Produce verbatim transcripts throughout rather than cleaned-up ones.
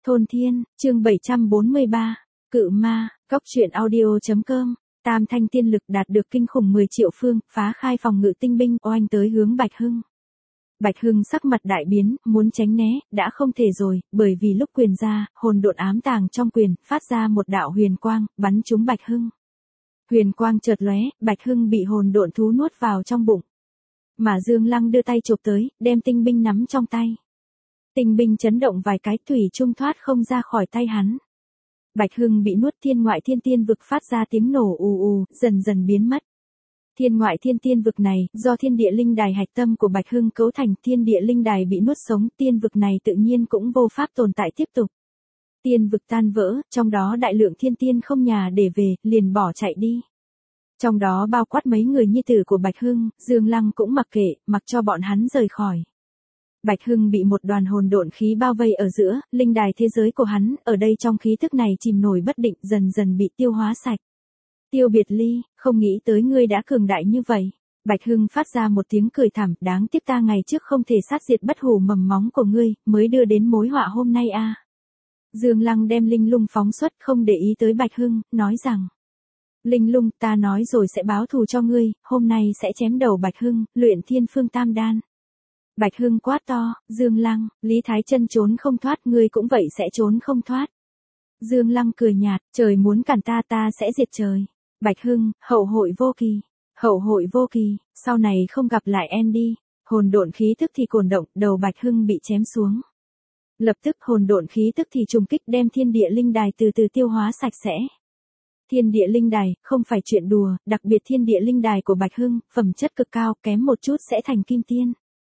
Thôn Thiên, chương bảy trăm bốn mươi ba, Cự Ma, Cóc truyện audio.com, Tam Thanh tiên lực đạt được kinh khủng mười triệu phương, phá khai phòng ngự tinh binh oanh tới hướng Bạch Hưng. Bạch Hưng sắc mặt đại biến, muốn tránh né, đã không thể rồi, bởi vì lúc quyền ra, hồn độn ám tàng trong quyền, phát ra một đạo huyền quang, bắn trúng Bạch Hưng. Huyền quang chợt lóe, Bạch Hưng bị hồn độn thú nuốt vào trong bụng. Mà Dương Lăng đưa tay chụp tới, đem tinh binh nắm trong tay. Tinh binh chấn động vài cái thủy trung thoát không ra khỏi tay hắn. Bạch Hưng bị nuốt thiên ngoại thiên tiên vực phát ra tiếng nổ ù ù, dần dần biến mất. Thiên ngoại thiên tiên vực này, do thiên địa linh đài hạch tâm của Bạch Hưng cấu thành, thiên địa linh đài bị nuốt sống, tiên vực này tự nhiên cũng vô pháp tồn tại tiếp tục. Tiên vực tan vỡ, trong đó đại lượng thiên tiên không nhà để về, liền bỏ chạy đi. Trong đó bao quát mấy người nhi tử của Bạch Hưng, Dương Lăng cũng mặc kệ, mặc cho bọn hắn rời khỏi. Bạch Hưng bị một đoàn hồn độn khí bao vây ở giữa, linh đài thế giới của hắn, ở đây trong khí thức này chìm nổi bất định, dần dần bị tiêu hóa sạch. Tiêu Biệt Ly, không nghĩ tới ngươi đã cường đại như vậy. Bạch Hưng phát ra một tiếng cười thảm, đáng tiếc ta ngày trước không thể sát diệt bất hủ mầm móng của ngươi, mới đưa đến mối họa hôm nay a. À. Dương Lăng đem linh lung phóng xuất, không để ý tới Bạch Hưng, nói rằng: Linh lung, ta nói rồi sẽ báo thù cho ngươi, hôm nay sẽ chém đầu Bạch Hưng, luyện thiên phương tam đan. Bạch Hưng quát to: Dương Lăng, Lý Thái Chân trốn không thoát, ngươi cũng vậy sẽ trốn không thoát. Dương Lăng cười nhạt: trời muốn cản ta ta sẽ diệt trời. Bạch Hưng, hậu hội vô kỳ, hậu hội vô kỳ, sau này không gặp lại em đi. Hồn độn khí tức thì cồn động, đầu Bạch Hưng bị chém xuống. Lập tức hồn độn khí tức thì trùng kích đem thiên địa linh đài từ từ tiêu hóa sạch sẽ. Thiên địa linh đài, không phải chuyện đùa, đặc biệt thiên địa linh đài của Bạch Hưng, phẩm chất cực cao, kém một chút sẽ thành kim tiên.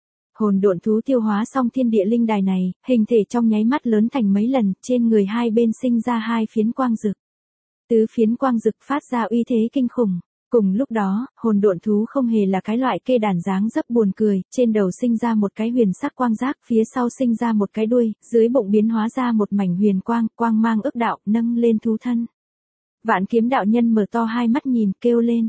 Hồn độn thú tiêu hóa xong thiên địa linh đài này, hình thể trong nháy mắt lớn thành mấy lần, trên người hai bên sinh ra hai phiến quang rực. Tứ phiến quang rực phát ra uy thế kinh khủng. Cùng lúc đó, hồn độn thú không hề là cái loại kê đàn dáng dấp buồn cười, trên đầu sinh ra một cái huyền sắc quang giác, phía sau sinh ra một cái đuôi, dưới bụng biến hóa ra một mảnh huyền quang, quang mang ức đạo, nâng lên thú thân. Vạn Kiếm đạo nhân mở to hai mắt nhìn, kêu lên: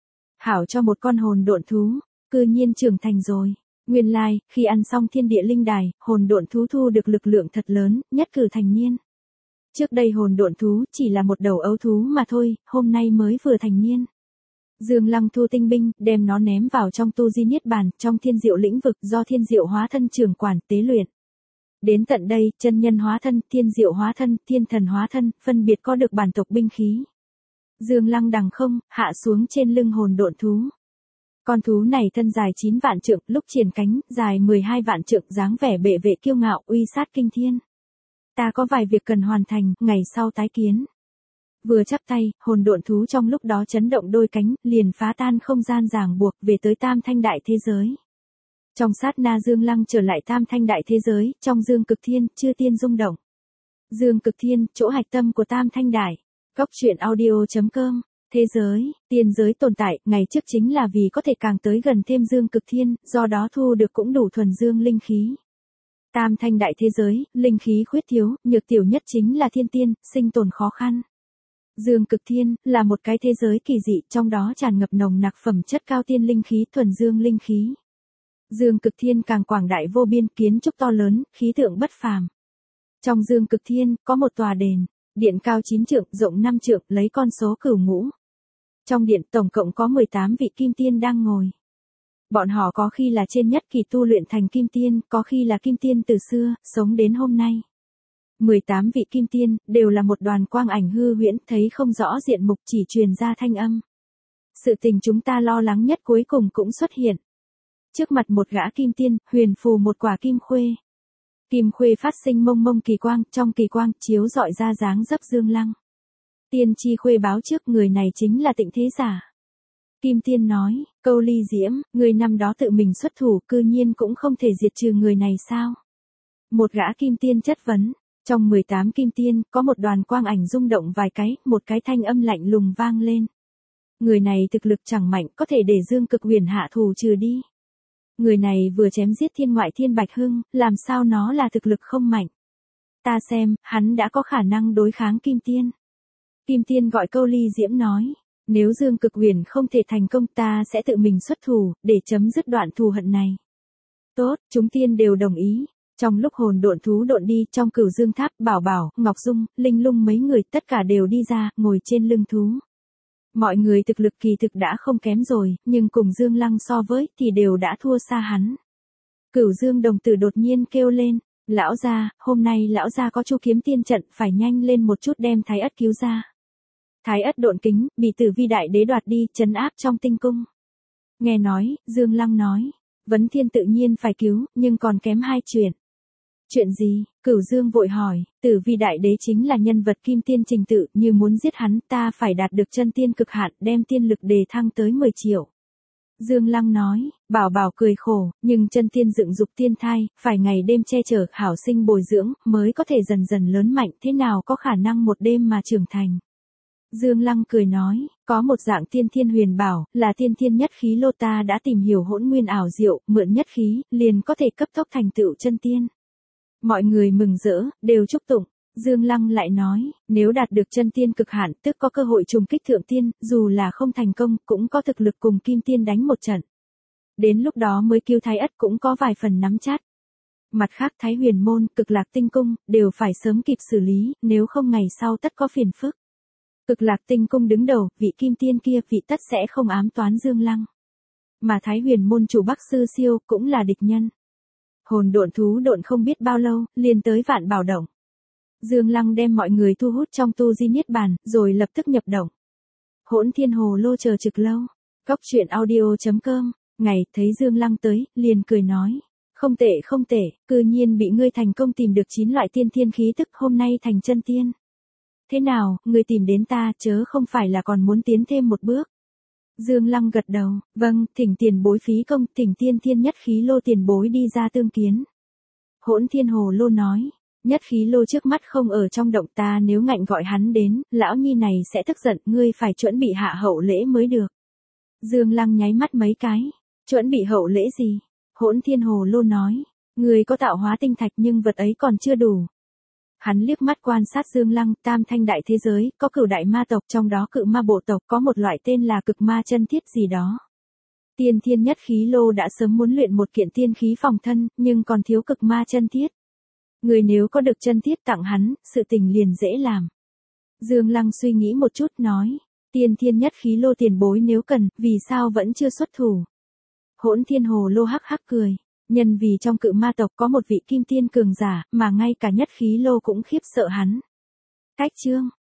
hảo cho một con hồn độn thú, cư nhiên trưởng thành rồi. Nguyên lai, like, khi ăn xong thiên địa linh đài, hồn độn thú thu được lực lượng thật lớn, nhất cử thành niên. Trước đây hồn độn thú chỉ là một đầu ấu thú mà thôi, hôm nay mới vừa thành niên. Dương Lăng thu tinh binh, đem nó ném vào trong tu di niết bàn, trong thiên diệu lĩnh vực do thiên diệu hóa thân trưởng quản, tế luyện. Đến tận đây, chân nhân hóa thân, thiên diệu hóa thân, thiên thần hóa thân, phân biệt có được bản tộc binh khí. Dương Lăng đằng không, hạ xuống trên lưng hồn độn thú. Con thú này thân dài chín vạn trượng, lúc triển cánh, dài mười hai vạn trượng, dáng vẻ bệ vệ kiêu ngạo, uy sát kinh thiên. Ta có vài việc cần hoàn thành, ngày sau tái kiến. Vừa chắp tay, hồn độn thú trong lúc đó chấn động đôi cánh, liền phá tan không gian ràng buộc, về tới Tam Thanh đại thế giới. Trong sát na Dương Lăng trở lại Tam Thanh đại thế giới, trong Dương Cực Thiên, chư tiên rung động. Dương Cực Thiên, chỗ hạch tâm của Tam Thanh đại. Cóc truyện audio.com. Thế giới, tiên giới tồn tại, ngày trước chính là vì có thể càng tới gần thêm Dương Cực Thiên, do đó thu được cũng đủ thuần dương linh khí. Tam Thanh đại thế giới, linh khí khuyết thiếu, nhược tiểu nhất chính là thiên tiên, sinh tồn khó khăn. Dương Cực Thiên, là một cái thế giới kỳ dị, trong đó tràn ngập nồng nặc phẩm chất cao tiên linh khí, thuần dương linh khí. Dương Cực Thiên càng quảng đại vô biên, kiến trúc to lớn, khí tượng bất phàm. Trong Dương Cực Thiên, có một tòa đền, điện cao chín trượng, rộng năm trượng, lấy con số cửu ngũ. Trong điện tổng cộng có mười tám vị kim tiên đang ngồi. Bọn họ có khi là trên nhất kỳ tu luyện thành kim tiên, có khi là kim tiên từ xưa, sống đến hôm nay. mười tám vị kim tiên, đều là một đoàn quang ảnh hư huyễn, thấy không rõ diện mục, chỉ truyền ra thanh âm. Sự tình chúng ta lo lắng nhất cuối cùng cũng xuất hiện. Trước mặt một gã kim tiên, huyền phù một quả kim khuê. Kim khuê phát sinh mông mông kỳ quang, trong kỳ quang, chiếu rọi ra dáng dấp Dương Lăng. Tiên tri khuê báo trước, người này chính là Tịnh Thế Giả. Kim tiên nói: Câu Ly Diễm, người năm đó tự mình xuất thủ, cư nhiên cũng không thể diệt trừ người này sao? Một gã kim tiên chất vấn. Trong mười tám kim tiên, có một đoàn quang ảnh rung động vài cái, một cái thanh âm lạnh lùng vang lên. Người này thực lực chẳng mạnh, có thể để Dương Cực Huyền hạ thủ trừ đi. Người này vừa chém giết thiên ngoại thiên Bạch Hưng, làm sao nó là thực lực không mạnh? Ta xem, hắn đã có khả năng đối kháng kim tiên. Kim tiên gọi Câu Ly Diễm nói: nếu Dương Cực Huyền không thể thành công, ta sẽ tự mình xuất thủ, để chấm dứt đoạn thù hận này. Tốt, chúng tiên đều đồng ý. Trong lúc hồn độn thú độn đi, trong Cửu Dương Tháp, Bảo Bảo, Ngọc Dung, Linh Lung mấy người tất cả đều đi ra, ngồi trên lưng thú. Mọi người thực lực kỳ thực đã không kém rồi, nhưng cùng Dương Lăng so với thì đều đã thua xa hắn. Cửu Dương đồng tử đột nhiên kêu lên, lão gia, hôm nay lão gia có chu kiếm tiên trận, phải nhanh lên một chút đem Thái Ất cứu ra. Thái Ất độn kính, bị Tử Vi đại đế đoạt đi, trấn áp trong tinh cung. Nghe nói, Dương Lăng nói, Vấn Thiên tự nhiên phải cứu, nhưng còn kém hai chuyện. Chuyện gì? Cửu Dương vội hỏi, Tử Vi đại đế chính là nhân vật kim tiên trình tự, như muốn giết hắn ta phải đạt được chân tiên cực hạn, đem tiên lực đề thăng tới mười triệu. Dương Lăng nói, Bảo Bảo cười khổ, nhưng chân tiên dựng dục tiên thai, phải ngày đêm che chở, hảo sinh bồi dưỡng, mới có thể dần dần lớn mạnh, thế nào có khả năng một đêm mà trưởng thành. Dương Lăng cười nói, có một dạng tiên thiên huyền bảo, là tiên thiên nhất khí lô, ta đã tìm hiểu hỗn nguyên ảo diệu, mượn nhất khí, liền có thể cấp tốc thành tựu chân tiên. Mọi người mừng rỡ, đều chúc tụng. Dương Lăng lại nói, nếu đạt được chân tiên cực hạn, tức có cơ hội trùng kích thượng tiên, dù là không thành công, cũng có thực lực cùng kim tiên đánh một trận. Đến lúc đó mới cứu Thái Ất cũng có vài phần nắm chắc. Mặt khác Thái Huyền môn, Cực Lạc tinh cung, đều phải sớm kịp xử lý, nếu không ngày sau tất có phiền phức. Cực Lạc tinh cung đứng đầu, vị kim tiên kia vị tất sẽ không ám toán Dương Lăng. Mà Thái Huyền môn chủ Bắc Sư Siêu cũng là địch nhân. Hồn độn thú độn không biết bao lâu, liền tới Vạn Bảo Động. Dương Lăng đem mọi người thu hút trong tu di niết bàn, rồi lập tức nhập động. Hỗn Thiên Hồ Lô chờ trực lâu. Cóc truyện audio chấm com. Ngày thấy Dương Lăng tới, liền cười nói. Không tệ không tệ, cư nhiên bị ngươi thành công tìm được chín loại tiên thiên khí tức, hôm nay thành chân tiên. Thế nào, ngươi tìm đến ta, chớ không phải là còn muốn tiến thêm một bước. Dương Lăng gật đầu, vâng, thỉnh tiền bối phí công, thỉnh tiên thiên nhất khí lô tiền bối đi ra tương kiến. Hỗn Thiên Hồ Lô nói, nhất khí lô trước mắt không ở trong động, ta nếu ngạnh gọi hắn đến, lão nhi này sẽ tức giận, ngươi phải chuẩn bị hạ hậu lễ mới được. Dương Lăng nháy mắt mấy cái, chuẩn bị hậu lễ gì? Hỗn Thiên Hồ Lô nói, ngươi có tạo hóa tinh thạch nhưng vật ấy còn chưa đủ. Hắn liếc mắt quan sát Dương Lăng, tam thanh đại thế giới, có cửu đại ma tộc, trong đó cự ma bộ tộc có một loại tên là cực ma chân thiết gì đó. Tiên thiên nhất khí lô đã sớm muốn luyện một kiện tiên khí phòng thân, nhưng còn thiếu cực ma chân thiết. Người nếu có được chân thiết tặng hắn, sự tình liền dễ làm. Dương Lăng suy nghĩ một chút nói, tiên thiên nhất khí lô tiền bối nếu cần, vì sao vẫn chưa xuất thủ. Hỗn Thiên Hồ Lô hắc hắc cười. Nhân vì trong cự ma tộc có một vị kim tiên cường giả, mà ngay cả nhất khí lô cũng khiếp sợ hắn. Cách chương